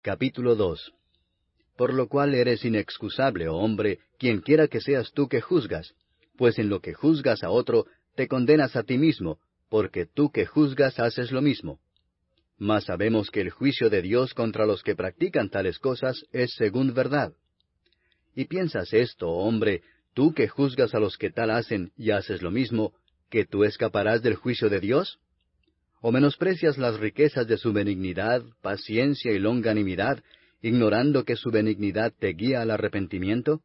Capítulo 2. Por lo cual eres inexcusable, oh hombre, quien quiera que seas tú que juzgas, pues en lo que juzgas a otro, te condenas a ti mismo, porque tú que juzgas haces lo mismo. Mas sabemos que el juicio de Dios contra los que practican tales cosas es según verdad. ¿Y piensas esto, oh hombre, tú que juzgas a los que tal hacen y haces lo mismo, que tú escaparás del juicio de Dios? ¿O menosprecias las riquezas de su benignidad, paciencia y longanimidad, ignorando que su benignidad te guía al arrepentimiento?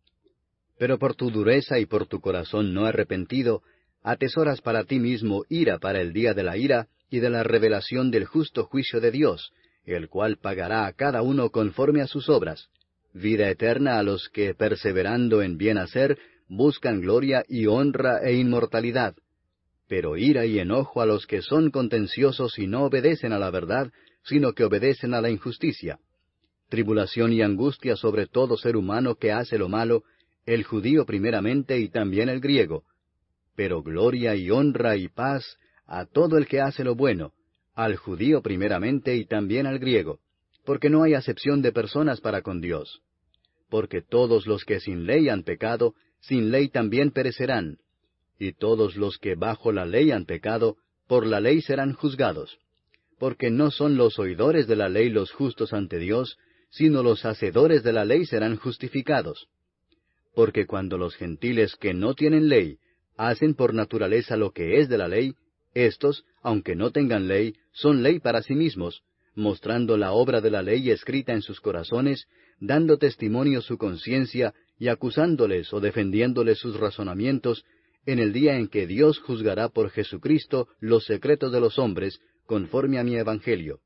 Pero por tu dureza y por tu corazón no arrepentido, atesoras para ti mismo ira para el día de la ira y de la revelación del justo juicio de Dios, el cual pagará a cada uno conforme a sus obras, vida eterna a los que, perseverando en bien hacer, buscan gloria y honra e inmortalidad, pero ira y enojo a los que son contenciosos y no obedecen a la verdad, sino que obedecen a la injusticia. Tribulación y angustia sobre todo ser humano que hace lo malo, el judío primeramente y también el griego. Pero gloria y honra y paz a todo el que hace lo bueno, al judío primeramente y también al griego, porque no hay acepción de personas para con Dios. Porque todos los que sin ley han pecado, sin ley también perecerán. Y todos los que bajo la ley han pecado, por la ley serán juzgados. Porque no son los oidores de la ley los justos ante Dios, sino los hacedores de la ley serán justificados. Porque cuando los gentiles que no tienen ley hacen por naturaleza lo que es de la ley, éstos, aunque no tengan ley, son ley para sí mismos, mostrando la obra de la ley escrita en sus corazones, dando testimonio su conciencia y acusándoles o defendiéndoles sus razonamientos, en el día en que Dios juzgará por Jesucristo los secretos de los hombres, conforme a mi evangelio.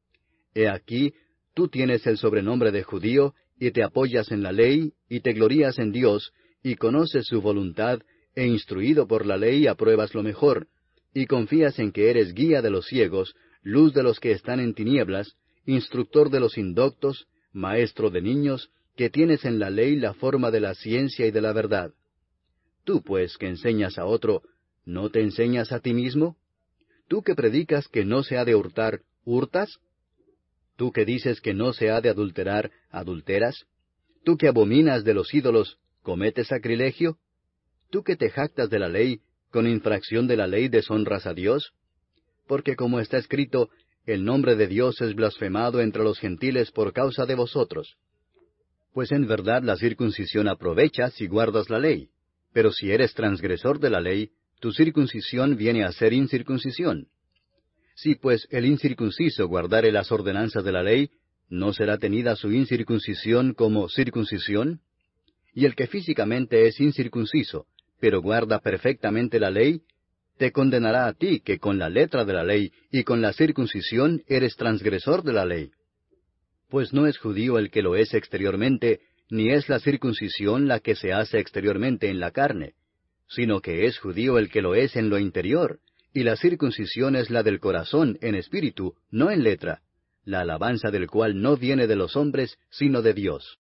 He aquí, tú tienes el sobrenombre de judío, y te apoyas en la ley, y te glorías en Dios, y conoces su voluntad, e instruido por la ley apruebas lo mejor, y confías en que eres guía de los ciegos, luz de los que están en tinieblas, instructor de los indoctos, maestro de niños, que tienes en la ley la forma de la ciencia y de la verdad. Tú, pues, que enseñas a otro, ¿no te enseñas a ti mismo? ¿Tú que predicas que no se ha de hurtar, hurtas? ¿Tú que dices que no se ha de adulterar, adulteras? ¿Tú que abominas de los ídolos, cometes sacrilegio? ¿Tú que te jactas de la ley, con infracción de la ley deshonras a Dios? Porque como está escrito, el nombre de Dios es blasfemado entre los gentiles por causa de vosotros. Pues en verdad la circuncisión aprovecha si guardas la ley. Pero si eres transgresor de la ley, tu circuncisión viene a ser incircuncisión. Si pues el incircunciso guardare las ordenanzas de la ley, ¿no será tenida su incircuncisión como circuncisión? Y el que físicamente es incircunciso, pero guarda perfectamente la ley, te condenará a ti que con la letra de la ley y con la circuncisión eres transgresor de la ley. Pues no es judío el que lo es exteriormente, ni es la circuncisión la que se hace exteriormente en la carne, sino que es judío el que lo es en lo interior, y la circuncisión es la del corazón en espíritu, no en letra, la alabanza del cual no viene de los hombres, sino de Dios.